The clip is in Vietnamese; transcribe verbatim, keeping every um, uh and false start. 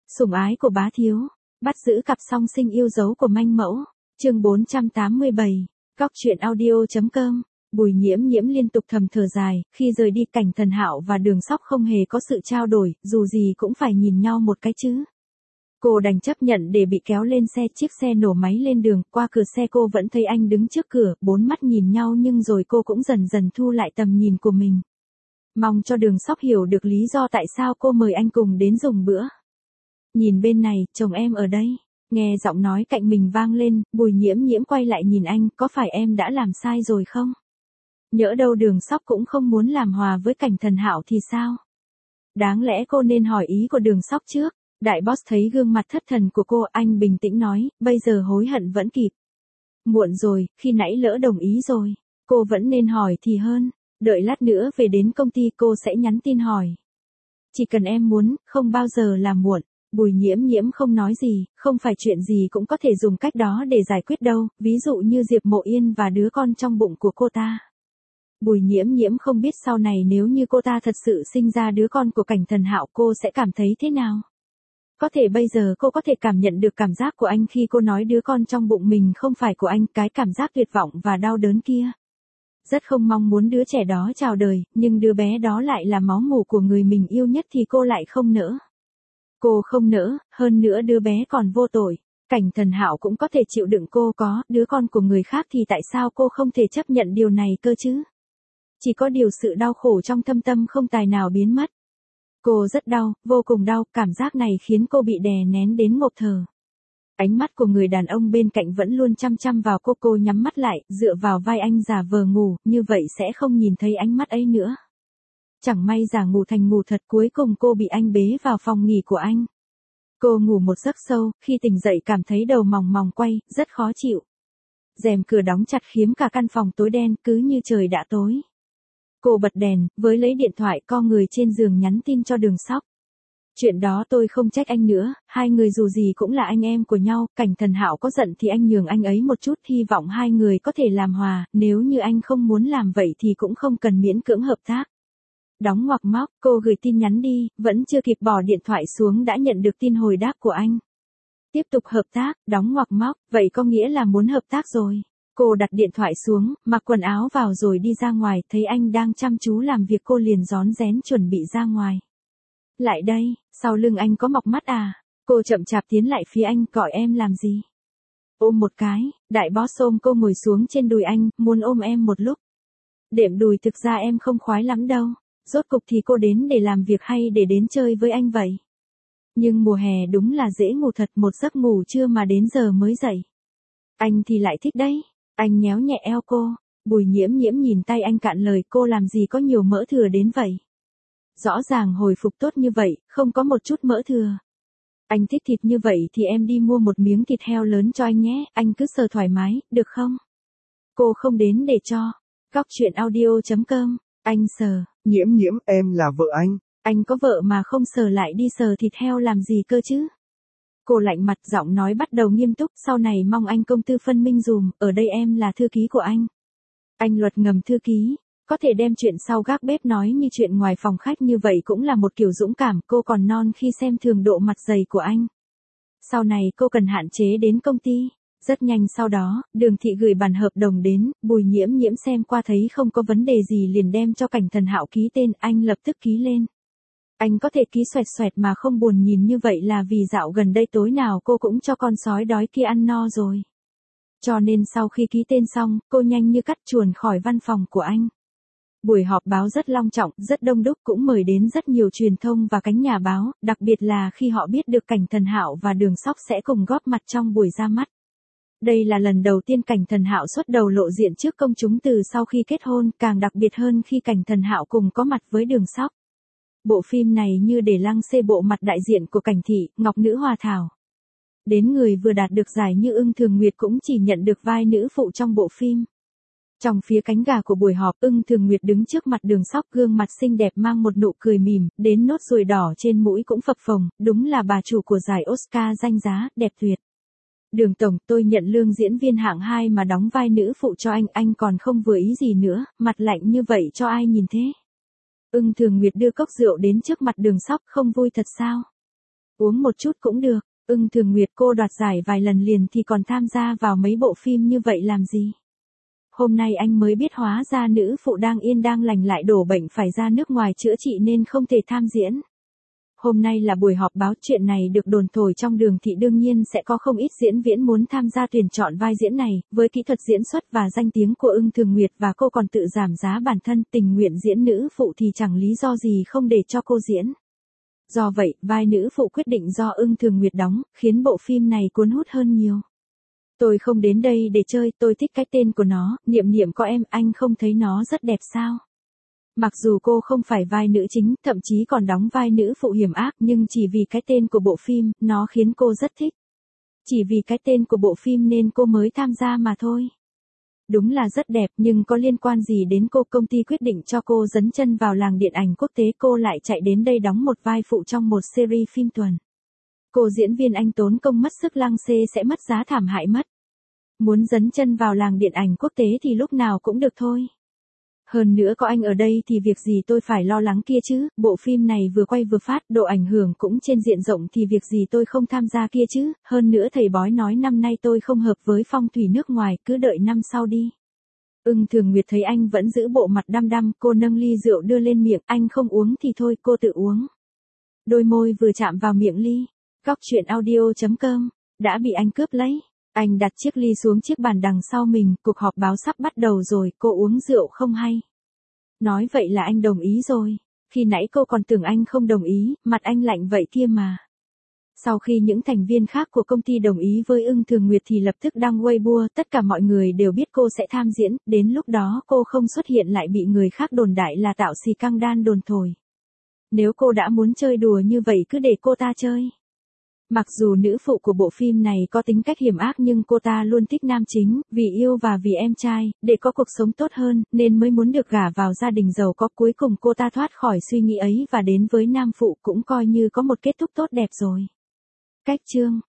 Sủng ái của bá thiếu, bắt giữ cặp song sinh yêu dấu của manh mẫu, chương bốn trăm tám mươi bảy, Cóc truyện audio.com. Bùi Nhiễm Nhiễm liên tục thầm thở dài, khi rời đi Cảnh Thần Hạo và Đường Sóc không hề có sự trao đổi, dù gì cũng phải nhìn nhau một cái chứ. Cô đành chấp nhận để bị kéo lên xe, chiếc xe nổ máy lên đường, qua cửa xe cô vẫn thấy anh đứng trước cửa, bốn mắt nhìn nhau nhưng rồi cô cũng dần dần thu lại tầm nhìn của mình. Mong cho Đường Sóc hiểu được lý do tại sao cô mời anh cùng đến dùng bữa. Nhìn bên này, chồng em ở đây. Nghe giọng nói cạnh mình vang lên, Bùi Nhiễm Nhiễm quay lại nhìn anh, có phải em đã làm sai rồi không? Nhỡ đâu Đường Sóc cũng không muốn làm hòa với Cảnh Thần Hạo thì sao? Đáng lẽ cô nên hỏi ý của Đường Sóc trước. Đại boss thấy gương mặt thất thần của cô, anh bình tĩnh nói, bây giờ hối hận vẫn kịp. Muộn rồi, khi nãy lỡ đồng ý rồi. Cô vẫn nên hỏi thì hơn. Đợi lát nữa về đến công ty cô sẽ nhắn tin hỏi. Chỉ cần em muốn, không bao giờ là muộn. Bùi Nhiễm Nhiễm không nói gì, không phải chuyện gì cũng có thể dùng cách đó để giải quyết đâu, ví dụ như Diệp Mộ Yên và đứa con trong bụng của cô ta. Bùi Nhiễm Nhiễm không biết sau này nếu như cô ta thật sự sinh ra đứa con của Cảnh Thần Hạo cô sẽ cảm thấy thế nào. Có thể bây giờ cô có thể cảm nhận được cảm giác của anh khi cô nói đứa con trong bụng mình không phải của anh, cái cảm giác tuyệt vọng và đau đớn kia. Rất không mong muốn đứa trẻ đó chào đời, nhưng đứa bé đó lại là máu mủ của người mình yêu nhất thì cô lại không nỡ. Cô không nỡ, hơn nữa đứa bé còn vô tội. Cảnh Thần Hạo cũng có thể chịu đựng cô có đứa con của người khác thì tại sao cô không thể chấp nhận điều này cơ chứ? Chỉ có điều sự đau khổ trong thâm tâm không tài nào biến mất. Cô rất đau, vô cùng đau, cảm giác này khiến cô bị đè nén đến ngộp thở. Ánh mắt của người đàn ông bên cạnh vẫn luôn chăm chăm vào cô, cô nhắm mắt lại, dựa vào vai anh giả vờ ngủ, như vậy sẽ không nhìn thấy ánh mắt ấy nữa. Chẳng may giả ngủ thành ngủ thật, cuối cùng cô bị anh bế vào phòng nghỉ của anh. Cô ngủ một giấc sâu, khi tỉnh dậy cảm thấy đầu mòng mòng quay, rất khó chịu. Rèm cửa đóng chặt khiến cả căn phòng tối đen, cứ như trời đã tối. Cô bật đèn, với lấy điện thoại co người trên giường nhắn tin cho Đường Sóc. Chuyện đó tôi không trách anh nữa, hai người dù gì cũng là anh em của nhau, Cảnh Thần Hạo có giận thì anh nhường anh ấy một chút, hy vọng hai người có thể làm hòa, nếu như anh không muốn làm vậy thì cũng không cần miễn cưỡng hợp tác. Đóng ngoặc móc, cô gửi tin nhắn đi, vẫn chưa kịp bỏ điện thoại xuống đã nhận được tin hồi đáp của anh. Tiếp tục hợp tác, đóng ngoặc móc, vậy có nghĩa là muốn hợp tác rồi. Cô đặt điện thoại xuống, mặc quần áo vào rồi đi ra ngoài, thấy anh đang chăm chú làm việc cô liền rón rén chuẩn bị ra ngoài. Lại đây, sau lưng anh có mọc mắt à? Cô chậm chạp tiến lại phía anh, gọi em làm gì? Ôm một cái, đại boss ôm cô ngồi xuống trên đùi anh, muốn ôm em một lúc. Đệm đùi thực ra em không khoái lắm đâu, rốt cục thì cô đến để làm việc hay để đến chơi với anh vậy? Nhưng mùa hè đúng là dễ ngủ thật, một giấc ngủ trưa mà đến giờ mới dậy. Anh thì lại thích đấy. Anh nhéo nhẹ eo cô, Bùi Nhiễm Nhiễm nhìn tay anh cạn lời, cô làm gì có nhiều mỡ thừa đến vậy. Rõ ràng hồi phục tốt như vậy, không có một chút mỡ thừa. Anh thích thịt như vậy thì em đi mua một miếng thịt heo lớn cho anh nhé, anh cứ sờ thoải mái, được không? Cô không đến để cho. Cóc truyện audio.com, anh sờ. Nhiễm Nhiễm, em là vợ anh. Anh có vợ mà không sờ lại đi sờ thịt heo làm gì cơ chứ? Cô lạnh mặt, giọng nói bắt đầu nghiêm túc, sau này mong anh công tư phân minh dùm, ở đây em là thư ký của anh. Anh luật ngầm thư ký, có thể đem chuyện sau gác bếp nói như chuyện ngoài phòng khách, như vậy cũng là một kiểu dũng cảm, cô còn non khi xem thường độ mặt dày của anh. Sau này cô cần hạn chế đến công ty. Rất nhanh sau đó, Đường Thị gửi bản hợp đồng đến, Bùi Nhiễm Nhiễm xem qua thấy không có vấn đề gì liền đem cho Cảnh Thần Hạo ký tên, anh lập tức ký lên. Anh có thể ký xoẹt xoẹt mà không buồn nhìn như vậy là vì dạo gần đây tối nào cô cũng cho con sói đói kia ăn no rồi. Cho nên sau khi ký tên xong, cô nhanh như cắt chuồn khỏi văn phòng của anh. Buổi họp báo rất long trọng, rất đông đúc, cũng mời đến rất nhiều truyền thông và cánh nhà báo, đặc biệt là khi họ biết được Cảnh Thần Hạo và Đường Sóc sẽ cùng góp mặt trong buổi ra mắt. Đây là lần đầu tiên Cảnh Thần Hạo xuất đầu lộ diện trước công chúng từ sau khi kết hôn, càng đặc biệt hơn khi Cảnh Thần Hạo cùng có mặt với Đường Sóc. Bộ phim này như để lăng xê bộ mặt đại diện của Cảnh Thị, Ngọc Nữ Hòa Thảo. Đến người vừa đạt được giải như Ưng Thường Nguyệt cũng chỉ nhận được vai nữ phụ trong bộ phim. Trong phía cánh gà của buổi họp, Ưng Thường Nguyệt đứng trước mặt Đường Sóc, gương mặt xinh đẹp mang một nụ cười mỉm, đến nốt ruồi đỏ trên mũi cũng phập phồng, đúng là bà chủ của giải Oscar danh giá, đẹp tuyệt. Đường tổng, tôi nhận lương diễn viên hạng hai mà đóng vai nữ phụ cho anh, anh còn không vừa ý gì nữa, mặt lạnh như vậy cho ai nhìn thế? Ưng Thường Nguyệt đưa cốc rượu đến trước mặt Đường Sóc, không vui thật sao? Uống một chút cũng được, Ưng Thường Nguyệt cô đoạt giải vài lần liền thì còn tham gia vào mấy bộ phim như vậy làm gì? Hôm nay anh mới biết hóa ra nữ phụ đang yên đang lành lại đổ bệnh phải ra nước ngoài chữa trị nên không thể tham diễn. Hôm nay là buổi họp báo, chuyện này được đồn thổi trong đường thì đương nhiên sẽ có không ít diễn viên muốn tham gia tuyển chọn vai diễn này, với kỹ thuật diễn xuất và danh tiếng của Ưng Thường Nguyệt và cô còn tự giảm giá bản thân tình nguyện diễn nữ phụ thì chẳng lý do gì không để cho cô diễn. Do vậy, vai nữ phụ quyết định do Ưng Thường Nguyệt đóng, khiến bộ phim này cuốn hút hơn nhiều. Tôi không đến đây để chơi, tôi thích cái tên của nó, Niệm Niệm có em, anh không thấy nó rất đẹp sao? Mặc dù cô không phải vai nữ chính, thậm chí còn đóng vai nữ phụ hiểm ác, nhưng chỉ vì cái tên của bộ phim, nó khiến cô rất thích. Chỉ vì cái tên của bộ phim nên cô mới tham gia mà thôi. Đúng là rất đẹp, nhưng có liên quan gì đến cô? Công ty quyết định cho cô dấn chân vào làng điện ảnh quốc tế, cô lại chạy đến đây đóng một vai phụ trong một series phim tuần. Cô diễn viên anh tốn công mất sức lăng xê sẽ mất giá thảm hại mất. Muốn dấn chân vào làng điện ảnh quốc tế thì lúc nào cũng được thôi. Hơn nữa có anh ở đây thì việc gì tôi phải lo lắng kia chứ, bộ phim này vừa quay vừa phát, độ ảnh hưởng cũng trên diện rộng thì việc gì tôi không tham gia kia chứ, hơn nữa thầy bói nói năm nay tôi không hợp với phong thủy nước ngoài, cứ đợi năm sau đi. Ưng Thường Nguyệt thấy anh vẫn giữ bộ mặt đăm đăm, cô nâng ly rượu đưa lên miệng, anh không uống thì thôi, cô tự uống. Đôi môi vừa chạm vào miệng ly, Cóc Truyện Audio chấm com, đã bị anh cướp lấy. Anh đặt chiếc ly xuống chiếc bàn đằng sau mình, cuộc họp báo sắp bắt đầu rồi, cô uống rượu không hay. Nói vậy là anh đồng ý rồi. Khi nãy cô còn tưởng anh không đồng ý, mặt anh lạnh vậy kia mà. Sau khi những thành viên khác của công ty đồng ý với Ưng Thường Nguyệt thì lập tức đăng Weibo, tất cả mọi người đều biết cô sẽ tham diễn, đến lúc đó cô không xuất hiện lại bị người khác đồn đại là tạo xì căng đan đồn thổi. Nếu cô đã muốn chơi đùa như vậy cứ để cô ta chơi. Mặc dù nữ phụ của bộ phim này có tính cách hiểm ác nhưng cô ta luôn thích nam chính, vì yêu và vì em trai, để có cuộc sống tốt hơn, nên mới muốn được gả vào gia đình giàu có. Cuối cùng cô ta thoát khỏi suy nghĩ ấy và đến với nam phụ cũng coi như có một kết thúc tốt đẹp rồi. Cách chương